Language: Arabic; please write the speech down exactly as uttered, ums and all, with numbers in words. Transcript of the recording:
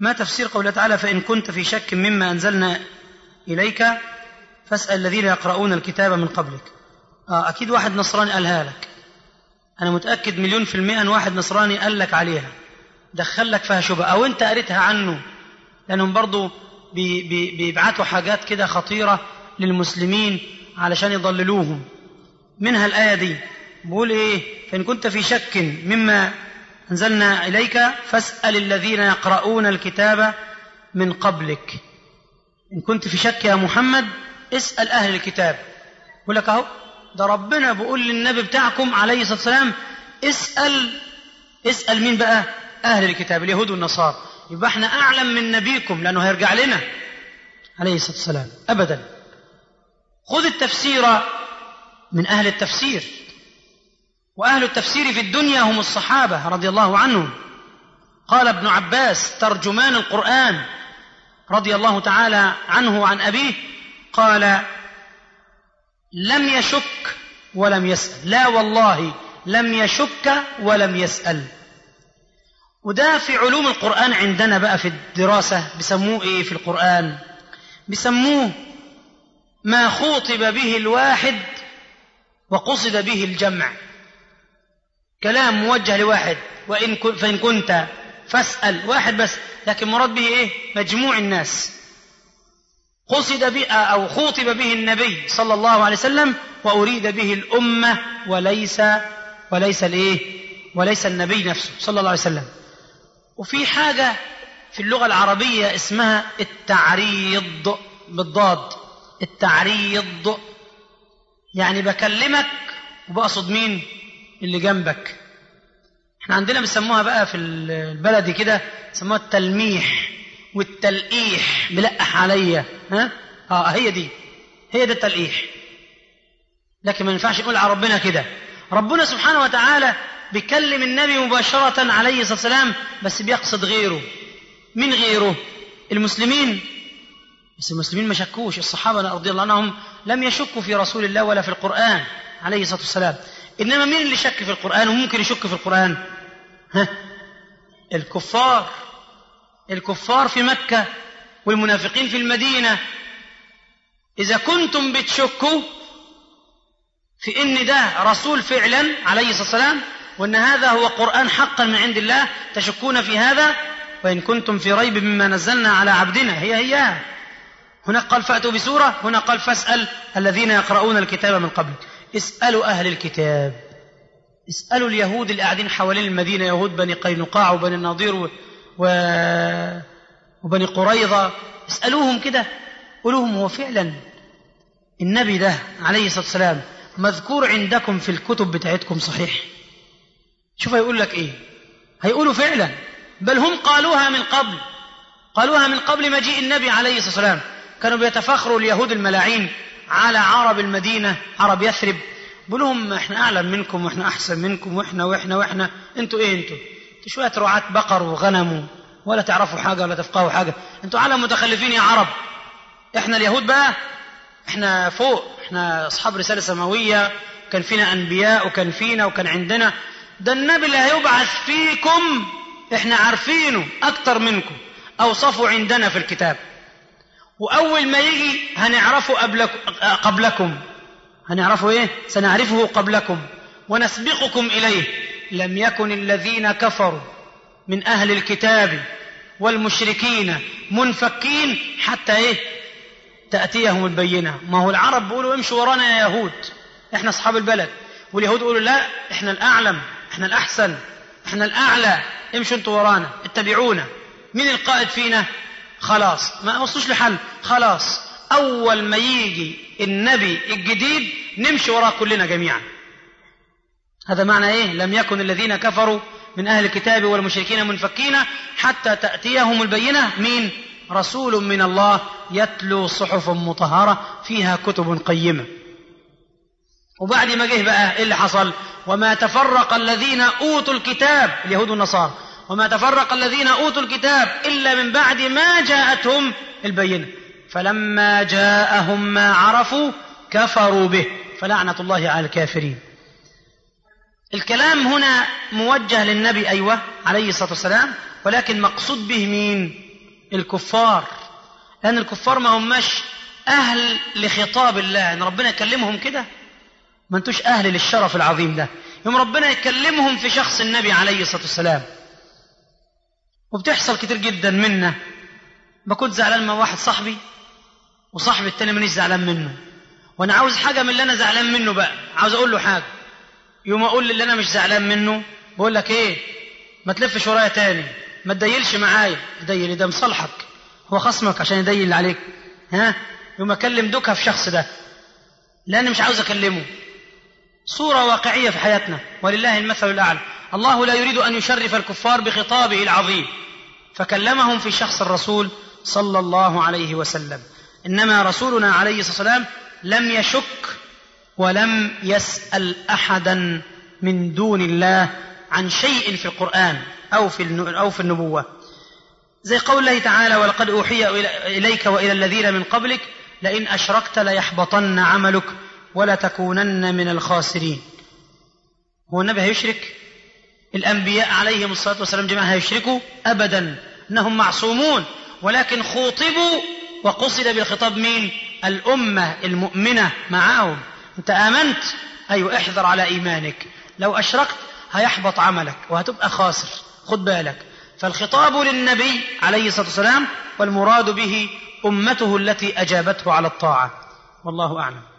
ما تفسير قوله تعالى فإن كنت في شك مما أنزلنا إليك فاسأل الذين يقرؤون الكتاب من قبلك؟ آه أكيد واحد نصراني قالها لك، أنا متأكد مليون في المئة أن واحد نصراني قال لك عليها، دخل لك فيها شبهة، أو أنت قريتها عنه، لأنهم برضو بي بي بيبعتوا حاجات كده خطيرة للمسلمين علشان يضللوهم. منها الآية دي بقول إيه؟ فإن كنت في شك مما أنزلنا إليك فاسأل الذين يقرؤون الكتاب من قبلك. إن كنت في شك يا محمد اسأل أهل الكتاب. يقول لك أهو ده ربنا بيقول للنبي بتاعكم عليه الصلاة والسلام اسأل اسأل مين بقى؟ أهل الكتاب اليهود والنصارى. يبقى احنا أعلم من نبيكم لأنه هيرجع لنا عليه الصلاة والسلام أبدا. خذ التفسير من أهل التفسير، وأهل التفسير في الدنيا هم الصحابة رضي الله عنهم. قال ابن عباس ترجمان القرآن رضي الله تعالى عنه وعن أبيه، قال لم يشك ولم يسأل، لا والله لم يشك ولم يسأل. وده في علوم القرآن عندنا بقى في الدراسة بيسموه إيه في القرآن؟ بيسموه ما خوطب به الواحد وقصد به الجمع، كلام موجه لواحد وإن كن فإن كنت فاسأل واحد بس، لكن مراد به إيه؟ مجموع الناس. قصد به أو خوطب به النبي صلى الله عليه وسلم وأريد به الأمة وليس وليس الإيه؟ وليس النبي نفسه صلى الله عليه وسلم. وفي حاجة في اللغة العربية اسمها التعريض بالضاد، التعريض يعني بكلمك وبقصد مين؟ اللي جنبك. احنا عندنا بيسموها بقى في البلدي كده بيسموها التلميح والتلقيح، بلقح عليا ها اه هي دي هي ده التلقيح. لكن ما ينفعش نقول على ربنا كده. ربنا سبحانه وتعالى بيكلم النبي مباشرة عليه الصلاة والسلام، بس بيقصد غيره. من غيره؟ المسلمين. بس المسلمين ما شكوش، الصحابة رضي الله عنهم لم يشكوا في رسول الله ولا في القرآن عليه الصلاة والسلام. إنما مين اللي شك في القرآن وممكن يشك في القرآن؟ ها؟ الكفار. الكفار في مكة والمنافقين في المدينة. إذا كنتم بتشكوا في إن ده رسول فعلا عليه الصلاة والسلام وأن هذا هو قرآن حقا من عند الله، تشكون في هذا. وإن كنتم في ريب مما نزلنا على عبدنا، هي هي هناك قال فأتوا بسورة، هنا قال فاسأل الذين يقرؤون الكتاب من قبل. اسألوا أهل الكتاب، اسألوا اليهود اللي قاعدين حوالين المدينة، يهود بني قينقاع وبني النضير و... و... وبني قريظة، اسألوهم كده قولوهم هو فعلا النبي ده عليه الصلاة والسلام مذكور عندكم في الكتب بتاعتكم صحيح؟ شوف هيقول لك ايه. هيقولوا فعلا، بل هم قالوها من قبل، قالوها من قبل مجيء النبي عليه الصلاة والسلام. كانوا بيتفخروا اليهود الملاعين على عرب المدينة، عرب يثرب، بقولهم احنا أعلم منكم واحنا أحسن منكم واحنا واحنا واحنا انتوا ايه؟ انتوا انتوا شوية رعاة بقر وغنم ولا تعرفوا حاجة ولا تفقهوا حاجة، انتوا عالم متخلفين يا عرب. احنا اليهود بقى احنا فوق، احنا أصحاب رسالة سماوية، كان فينا أنبياء وكان فينا وكان عندنا. ده النبي اللي هيبعث فيكم احنا عارفينه أكتر منكم، أوصفوا عندنا في الكتاب، وأول ما يجي هنعرفه قبلكم. هنعرفه إيه؟ سنعرفه قبلكم ونسبقكم إليه. لم يكن الذين كفروا من أهل الكتاب والمشركين منفكين حتى إيه؟ تأتيهم البينة. ما هو العرب بيقولوا امشوا ورانا يا يهود، احنا أصحاب البلد، واليهود يقولوا لا احنا الأعلم، احنا الأحسن، احنا الأعلى، امشوا انتوا ورانا اتبعونا. مين القائد فينا؟ خلاص ما وصلوش لحل، خلاص أول ما يجي النبي الجديد نمشي وراه كلنا جميعا. هذا معنى إيه؟ لم يكن الذين كفروا من أهل الكتاب والمشركين منفكين حتى تأتيهم البينة. مين؟ رسول من الله يتلو صحف مطهرة فيها كتب قيمة. وبعد ما جه بقى إيه اللي حصل؟ وما تفرق الذين أوتوا الكتاب، اليهود والنصارى، وما تفرق الذين أوتوا الكتاب إلا من بعد ما جاءتهم البينة، فلما جاءهم ما عرفوا كفروا به فلعنة الله على الكافرين. الكلام هنا موجه للنبي أيوة عليه الصلاة والسلام، ولكن مقصود به مين؟ الكفار، لأن الكفار ما هماش أهل لخطاب الله، أن ربنا يكلمهم كده، ما انتوش أهل للشرف العظيم ده. يوم ربنا يكلمهم في شخص النبي عليه الصلاة والسلام. وبتحصل كتير جدا منا، بكون زعلان مع واحد صاحبي وصاحبي التاني مانيش زعلان منه، وانا عاوز حاجة من اللي انا زعلان منه بقى، عاوز اقول له حاجة، يوم اقول اللي انا مش زعلان منه بقول لك ايه، ما تلفش ورايا تاني، ما تديلش معايا. يديل ده مصالحك، هو خصمك عشان يديل عليك، ها؟ يوم اكلم دوكها في شخص ده لاني مش عاوز اكلمه. صورة واقعية في حياتنا ولله المثل الأعلى. الله لا يريد أن يشرف الكفار بخطابه العظيم فكلمهم في شخص الرسول صلى الله عليه وسلم. إنما رسولنا عليه الصلاة والسلام لم يشك ولم يسأل أحدا من دون الله عن شيء في القرآن أو في أو في النبوة، زي قول الله تعالى: ولقد أوحي إليك وإلى الذين من قبلك لئن أشركت ليحبطن عملك ولتكونن من الخاسرين. هو النبي هيشرك؟ الأنبياء عليهم الصلاة والسلام جميعا هيشركوا؟ أبدا، إنهم معصومون، ولكن خوطبوا وقصد بالخطاب مين؟ الأمة المؤمنة معهم. أنت آمنت؟ أيوة، احذر على إيمانك، لو أشركت هيحبط عملك وهتبقى خاسر، خد بالك. فالخطاب للنبي عليه الصلاة والسلام، والمراد به أمته التي أجابته على الطاعة، والله أعلم.